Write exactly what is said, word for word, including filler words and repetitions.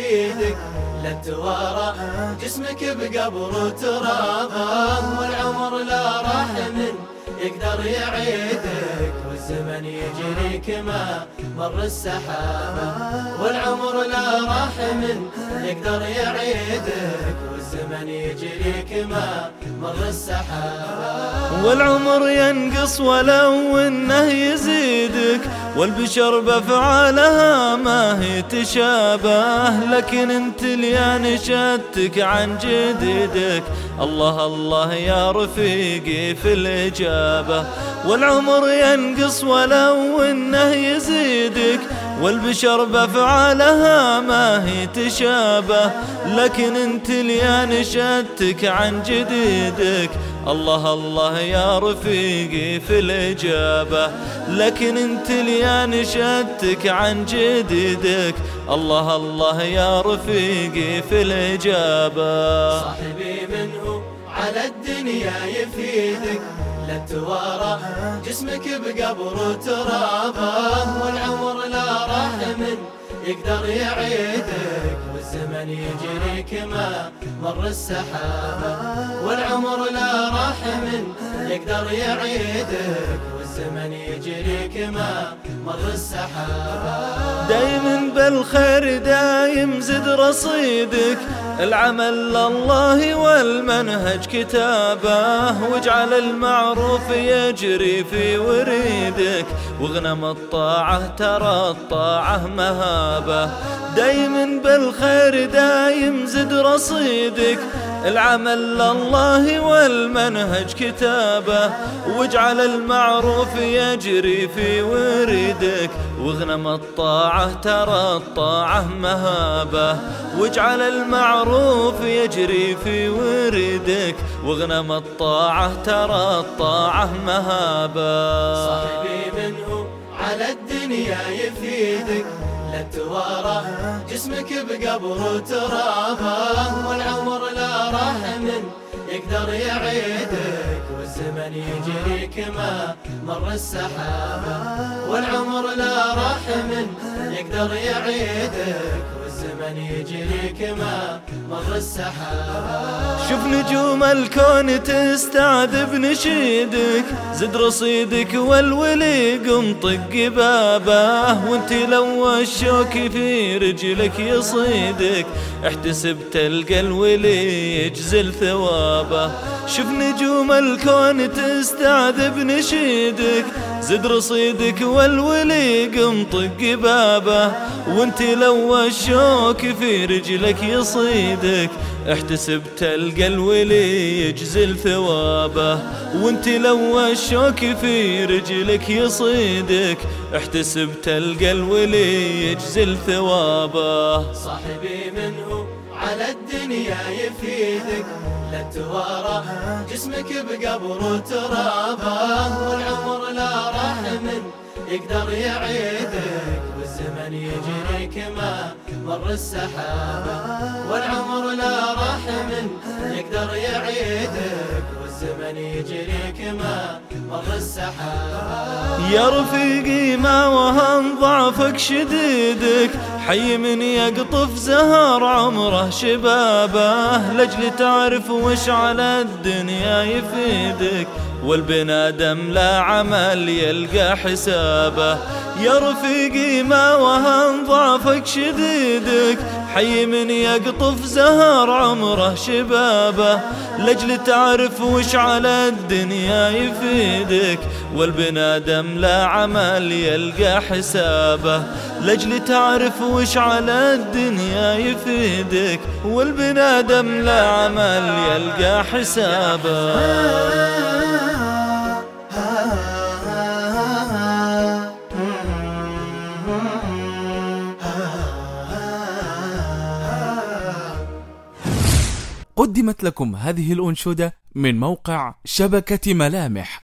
يفيدك، لا توارى جسمك بقبر ترابه، والعمر لا راح من يقدر يعيدك، والزمن يجريك ما مر السحابة، والعمر لا راح من يقدر يعيدك، والزمن يجريك ما مر السحابة، والعمر ينقص ولو انه يزيدك، والبشر بافعالها ما هي تشابه، لكن انت ليان شتك عن جديدك، الله الله يا رفيقي في الإجابة، والعمر ينقص ولو انه يزيدك، والبشر بافعالها ما هي تشابه، لكن انت ليان شتك عن جديدك، الله الله يا رفيقي في الإجابة، لكن انت ليان شتك عن جديدك، الله الله يا رفيقي في الإجابة. صاحبي منه على الدنيا يفيدك، لا توارى جسمك بقبر ترابه، والعمر لا راح من يقدر يعيدك، والزمن يجريك ما مر السحابة، والعمر لا راح من يقدر يعيدك، والزمن يجريك ما مر السحابة، دايم بالخير دايم زد رصيدك، العمل لله والمنهج كتابه، واجعل المعروف يجري في وريدك، واغنم الطاعة ترى الطاعة مهابة، دايم بالخير دايم زد رصيدك، العمل لله والمنهج كتابه، واجعل المعروف يجري في وريدك، واغنم الطاعة ترى الطاعة مهابة، واجعل المعروف يجري في وريدك، واغنم الطاعة ترى الطاعة مهابة. صاحبي منه على الدنيا يفيدك، لا توارى جسمك بقبر ترابه، والعمر لا راح من يقدر يعيدك، والزمن يجريك ما مر السحابة، والعمر لا راح من يقدر يعيدك، والزمن يجريك ما مر السحابة، شوف نجوم الكون تستعذب نشيدك، زد رصيدك والولي قم طق بابه، وانت لو الشوك في رجلك يصيدك، احتسب تلقى الولي يجزل ثوابه، شوف نجوم الكون تستعذب نشيدك، زد رصيدك والولي قم طق بابه، وانت لو الشوك في رجلك يصيدك، احتسب تلقى الولي يجزل ثوابه، وانت لو الشوك في رجلك يصيدك، احتسب تلقى الولي يجزل ثوابه. صاحبي منه على الدنيا يفيدك، لا توارى جسمك بقبر ترابه، والعمر لا راح من يقدر يعيدك، والزمن يجريك ما مر السحابة، والعمر لا راح من يقدر يعيدك، والزمن يجريك ما مر السحابة، يا رفيقي ما وهن ضعفك شديدك، حي من يقطف زهر عمره شبابه، لجل تعرف وش على الدنيا يفيدك، والبنادم لا عمل يلقى حسابه، يا رفيقي ما وهن ضعفك شديدك، حي من يقطف زهر عمره شبابه، لجل تعرف وش على الدنيا يفيدك، والبنادم لا عمل يلقى حسابه، لجل تعرف وش على الدنيا يفيدك، والبنادم لا عمل يلقى حسابه. قدمت لكم هذه الأنشودة من موقع شبكة ملامح.